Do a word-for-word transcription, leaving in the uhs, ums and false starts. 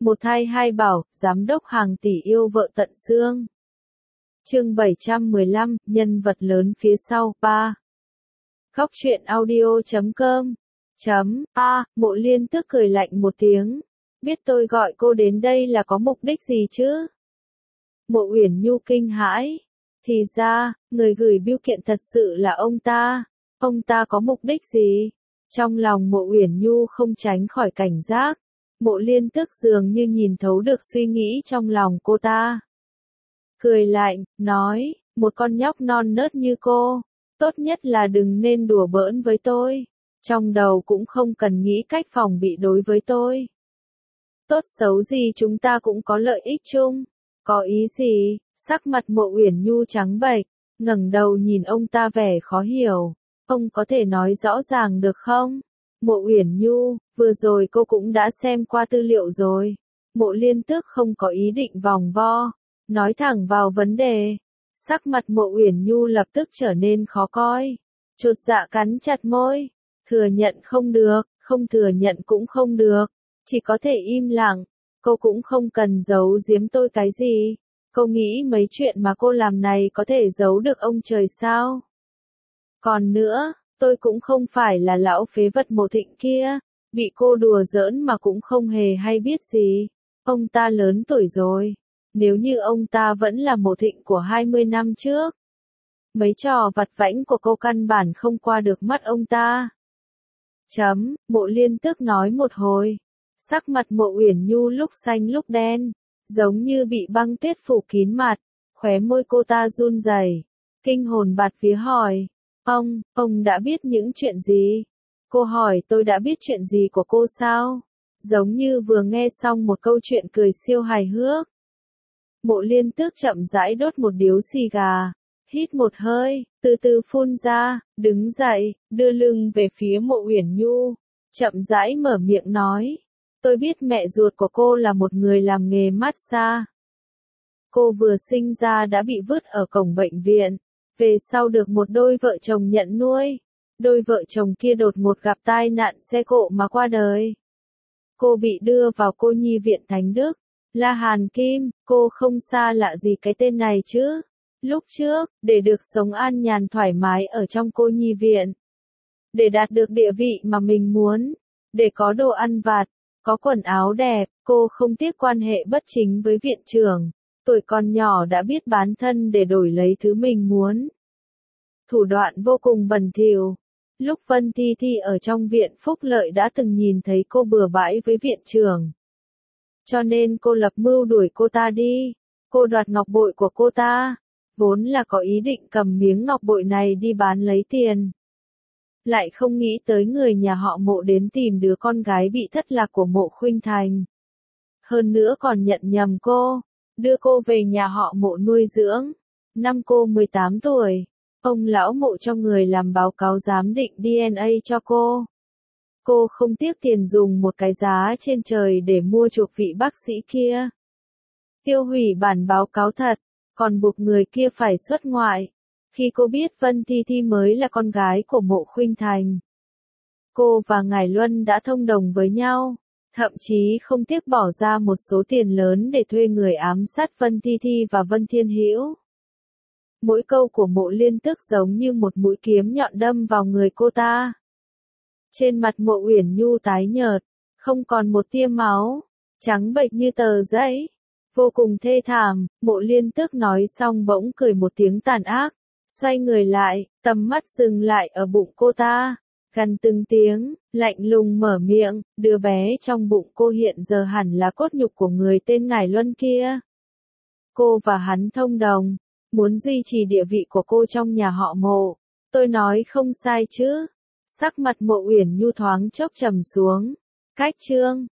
Một thai hai bảo, giám đốc hàng tỷ yêu vợ tận xương. Chương bảy trăm mười lăm, nhân vật lớn phía sau, ba. Góc truyện audio chấm com. Chấm, a, Mộ Liên tức cười lạnh một tiếng. Biết tôi gọi cô đến đây là có mục đích gì chứ? Mộ Uyển Nhu kinh hãi. Thì ra, người gửi bưu kiện thật sự là ông ta. Ông ta có mục đích gì? Trong lòng Mộ Uyển Nhu không tránh khỏi cảnh giác. Mộ Liên tức dường như nhìn thấu được suy nghĩ trong lòng cô ta. Cười lạnh, nói, một con nhóc non nớt như cô, tốt nhất là đừng nên đùa bỡn với tôi. Trong đầu cũng không cần nghĩ cách phòng bị đối với tôi. Tốt xấu gì chúng ta cũng có lợi ích chung. Có ý gì? Sắc mặt Mộ Uyển Nhu trắng bệch, ngẩng đầu nhìn ông ta vẻ khó hiểu. Ông có thể nói rõ ràng được không? Mộ Uyển Nhu, vừa rồi cô cũng đã xem qua tư liệu rồi. Mộ Liên Tước không có ý định vòng vo, nói thẳng vào vấn đề. Sắc mặt Mộ Uyển Nhu lập tức trở nên khó coi. Chột dạ cắn chặt môi. Thừa nhận không được, không thừa nhận cũng không được. Chỉ có thể im lặng. Cô cũng không cần giấu giếm tôi cái gì. Cô nghĩ mấy chuyện mà cô làm này có thể giấu được ông trời sao? Còn nữa, tôi cũng không phải là lão phế vật Mộ Thịnh kia. Bị cô đùa giỡn mà cũng không hề hay biết gì. Ông ta lớn tuổi rồi. Nếu như ông ta vẫn là Mộ Thịnh của hai mươi năm trước. Mấy trò vặt vãnh của cô căn bản không qua được mắt ông ta. Chấm, Mộ Liên Tước nói một hồi. Sắc mặt Mộ Uyển Nhu lúc xanh lúc đen, giống như bị băng tuyết phủ kín mặt, khóe môi cô ta run rẩy, kinh hồn bạt vía hỏi, ông, ông đã biết những chuyện gì? Cô hỏi tôi đã biết chuyện gì của cô sao? Giống như vừa nghe xong một câu chuyện cười siêu hài hước. Mộ Liên Tước chậm rãi đốt một điếu xì gà, hít một hơi, từ từ phun ra, đứng dậy, đưa lưng về phía Mộ Uyển Nhu, chậm rãi mở miệng nói. Tôi biết mẹ ruột của cô là một người làm nghề massage. Cô vừa sinh ra đã bị vứt ở cổng bệnh viện, về sau được một đôi vợ chồng nhận nuôi. Đôi vợ chồng kia đột ngột gặp tai nạn xe cộ mà qua đời. Cô bị đưa vào cô nhi viện Thánh Đức. La Hàn Kim, cô không xa lạ gì cái tên này chứ. Lúc trước, để được sống an nhàn thoải mái ở trong cô nhi viện. Để đạt được địa vị mà mình muốn. Để có đồ ăn vặt. Có quần áo đẹp, cô không tiếc quan hệ bất chính với viện trưởng. Tuổi còn nhỏ đã biết bán thân để đổi lấy thứ mình muốn. Thủ đoạn vô cùng bẩn thỉu. Lúc Vân Thi Thi ở trong viện phúc lợi đã từng nhìn thấy cô bừa bãi với viện trưởng. Cho nên cô lập mưu đuổi cô ta đi. Cô đoạt ngọc bội của cô ta. Vốn là có ý định cầm miếng ngọc bội này đi bán lấy tiền. Lại không nghĩ tới người nhà họ Mộ đến tìm đứa con gái bị thất lạc của Mộ Khuynh Thành. Hơn nữa còn nhận nhầm cô, đưa cô về nhà họ Mộ nuôi dưỡng. Năm cô mười tám tuổi, ông lão Mộ cho người làm báo cáo giám định đê en a cho cô. Cô không tiếc tiền dùng một cái giá trên trời để mua chuộc vị bác sĩ kia. Tiêu hủy bản báo cáo thật, còn buộc người kia phải xuất ngoại. Khi cô biết Vân Thi Thi mới là con gái của Mộ Khuynh Thành, cô và Ngải Luân đã thông đồng với nhau, thậm chí không tiếc bỏ ra một số tiền lớn để thuê người ám sát Vân Thi Thi và Vân Thiên Hữu. Mỗi câu của Mộ Liên Tước giống như một mũi kiếm nhọn đâm vào người cô ta. Trên mặt Mộ Uyển Nhu tái nhợt, không còn một tia máu, trắng bệch như tờ giấy, vô cùng thê thảm. Mộ Liên Tước nói xong bỗng cười một tiếng tàn ác. Xoay người lại, tầm mắt dừng lại ở bụng cô ta, gần từng tiếng, lạnh lùng mở miệng, đứa bé trong bụng cô hiện giờ hẳn là cốt nhục của người tên Ngải Luân kia. Cô và hắn thông đồng, muốn duy trì địa vị của cô trong nhà họ Mộ. Tôi nói không sai chứ? Sắc mặt Mộ Uyển Nhu thoáng chốc trầm xuống. Cách chương,